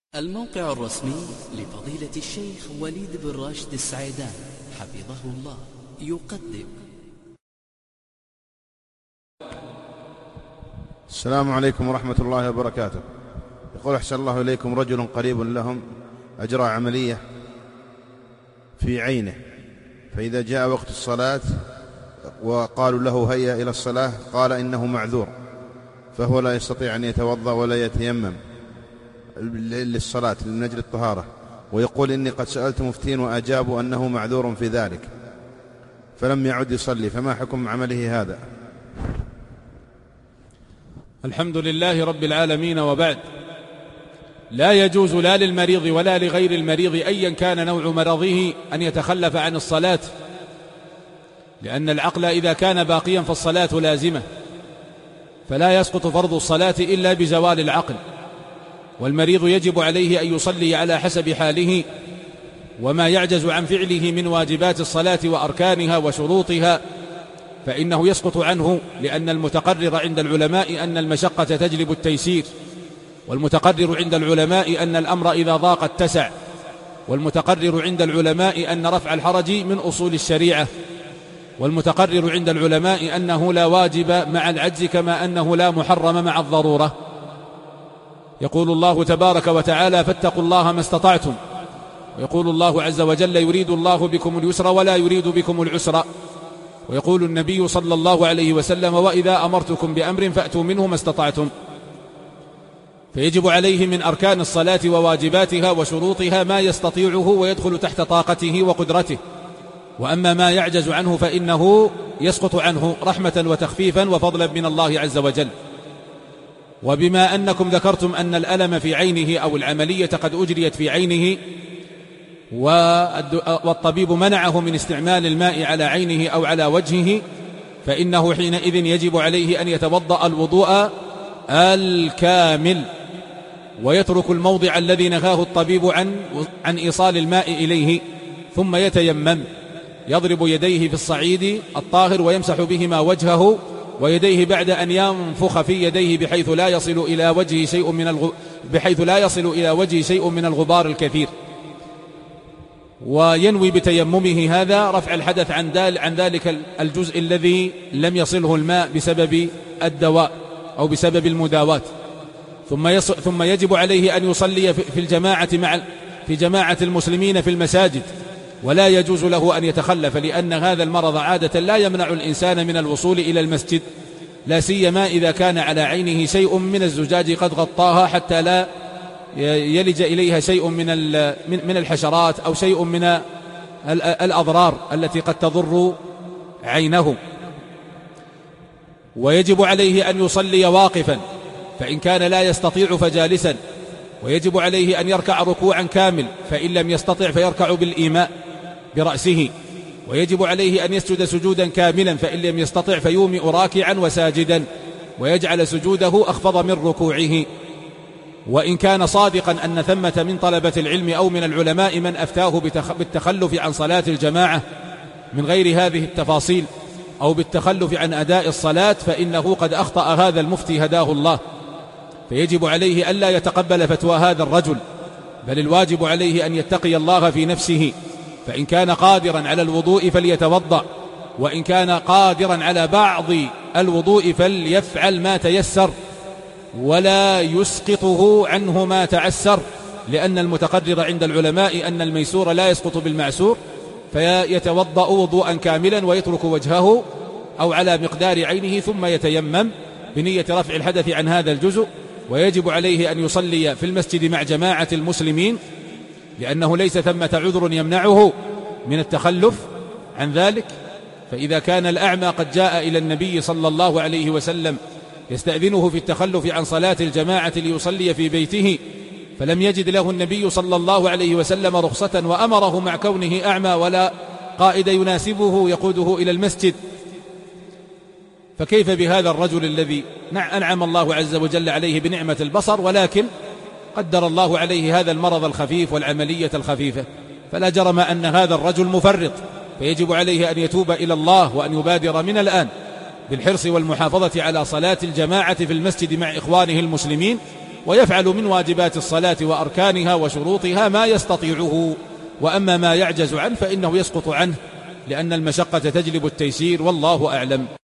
الموقع الرسمي لفضيلة الشيخ وليد بن راشد السعيدان حفظه الله يقدم. السلام عليكم ورحمة الله وبركاته. يقول أحسن الله إليكم، رجل قريب لهم أجرى عملية في عينه، فإذا جاء وقت الصلاة وقالوا له هيا إلى الصلاة قال إنه معذور، فهو لا يستطيع أن يتوضأ ولا يتيمم للصلاة من أجل الطهارة، ويقول إني قد سألت مفتين وأجابوا أنه معذور في ذلك، فلم يعد يصلي، فما حكم عمله هذا؟ الحمد لله رب العالمين، وبعد. لا يجوز لا للمريض ولا لغير المريض أيا كان نوع مرضه أن يتخلف عن الصلاة، لأن العقل إذا كان باقيا فالصلاة لازمة، فلا يسقط فرض الصلاة إلا بزوال العقل، والمريض يجب عليه أن يصلي على حسب حاله، وما يعجز عن فعله من واجبات الصلاة وأركانها وشروطها فإنه يسقط عنه، لأن المتقرر عند العلماء أن المشقة تجلب التيسير، والمتقرر عند العلماء أن الأمر إذا ضاق اتسع، والمتقرر عند العلماء أن رفع الحرج من أصول الشريعة، والمتقرر عند العلماء أنه لا واجب مع العجز كما أنه لا محرم مع الضرورة. يقول الله تبارك وتعالى: فاتقوا الله ما استطعتم. ويقول الله عز وجل: يريد الله بكم اليسر ولا يريد بكم العسر. ويقول النبي صلى الله عليه وسلم: وإذا أمرتكم بأمر فأتوا منه ما استطعتم. فيجب عليه من أركان الصلاة وواجباتها وشروطها ما يستطيعه ويدخل تحت طاقته وقدرته، وأما ما يعجز عنه فإنه يسقط عنه رحمة وتخفيفا وفضلا من الله عز وجل. وبما أنكم ذكرتم أن الألم في عينه أو العملية قد أجريت في عينه والطبيب منعه من استعمال الماء على عينه أو على وجهه، فإنه حينئذ يجب عليه أن يتوضأ الوضوء الكامل، ويترك الموضع الذي نهاه الطبيب عن إيصال الماء إليه، ثم يتيمم، يضرب يديه في الصعيد الطاهر ويمسح بهما وجهه ويديه بعد أن ينفخ في يديه بحيث لا يصل إلى وجهه شيء من الغبار الكثير، وينوي بتيممه هذا رفع الحدث عن ذلك الجزء الذي لم يصله الماء بسبب الدواء أو بسبب المداواة. ثم يجب عليه أن يصلي في جماعة المسلمين في المساجد، ولا يجوز له أن يتخلف، لأن هذا المرض عادة لا يمنع الإنسان من الوصول إلى المسجد، لا سيما إذا كان على عينه شيء من الزجاج قد غطاها حتى لا يلج إليها شيء من الحشرات أو شيء من الأضرار التي قد تضر عينه. ويجب عليه أن يصلي واقفا، فإن كان لا يستطيع فجالسا، ويجب عليه أن يركع ركوعا كامل، فإن لم يستطع فيركع بالإيماء برأسه، ويجب عليه أن يسجد سجودا كاملا، فإن لم يستطع فيومئ راكعا وساجدا، ويجعل سجوده أخفض من ركوعه. وإن كان صادقا أن ثمة من طلبة العلم أو من العلماء من أفتاه بالتخلف عن صلاة الجماعة من غير هذه التفاصيل أو بالتخلف عن أداء الصلاة، فإنه قد أخطأ هذا المفتي هداه الله، فيجب عليه ألا يتقبل فتوى هذا الرجل، بل الواجب عليه أن يتقي الله في نفسه، فإن كان قادرا على الوضوء فليتوضأ، وإن كان قادرا على بعض الوضوء فليفعل ما تيسر ولا يسقطه عنه ما تعسر، لأن المتقرر عند العلماء أن الميسور لا يسقط بالمعسور، فيتوضأ وضوءا كاملا ويترك وجهه أو على مقدار عينه، ثم يتيمم بنية رفع الحدث عن هذا الجزء. ويجب عليه أن يصلي في المسجد مع جماعة المسلمين، لأنه ليس ثمة عذر يمنعه من التخلف عن ذلك. فإذا كان الأعمى قد جاء إلى النبي صلى الله عليه وسلم يستأذنه في التخلف عن صلاة الجماعة ليصلي في بيته، فلم يجد له النبي صلى الله عليه وسلم رخصة وأمره مع كونه أعمى ولا قائد يناسبه يقوده إلى المسجد، فكيف بهذا الرجل الذي أنعم الله عز وجل عليه بنعمة البصر، ولكن قدر الله عليه هذا المرض الخفيف والعملية الخفيفة؟ فلا جرم أن هذا الرجل مفرط، فيجب عليه أن يتوب إلى الله وأن يبادر من الآن بالحرص والمحافظة على صلاة الجماعة في المسجد مع إخوانه المسلمين، ويفعل من واجبات الصلاة وأركانها وشروطها ما يستطيعه، وأما ما يعجز عنه فإنه يسقط عنه، لأن المشقة تجلب التيسير، والله أعلم.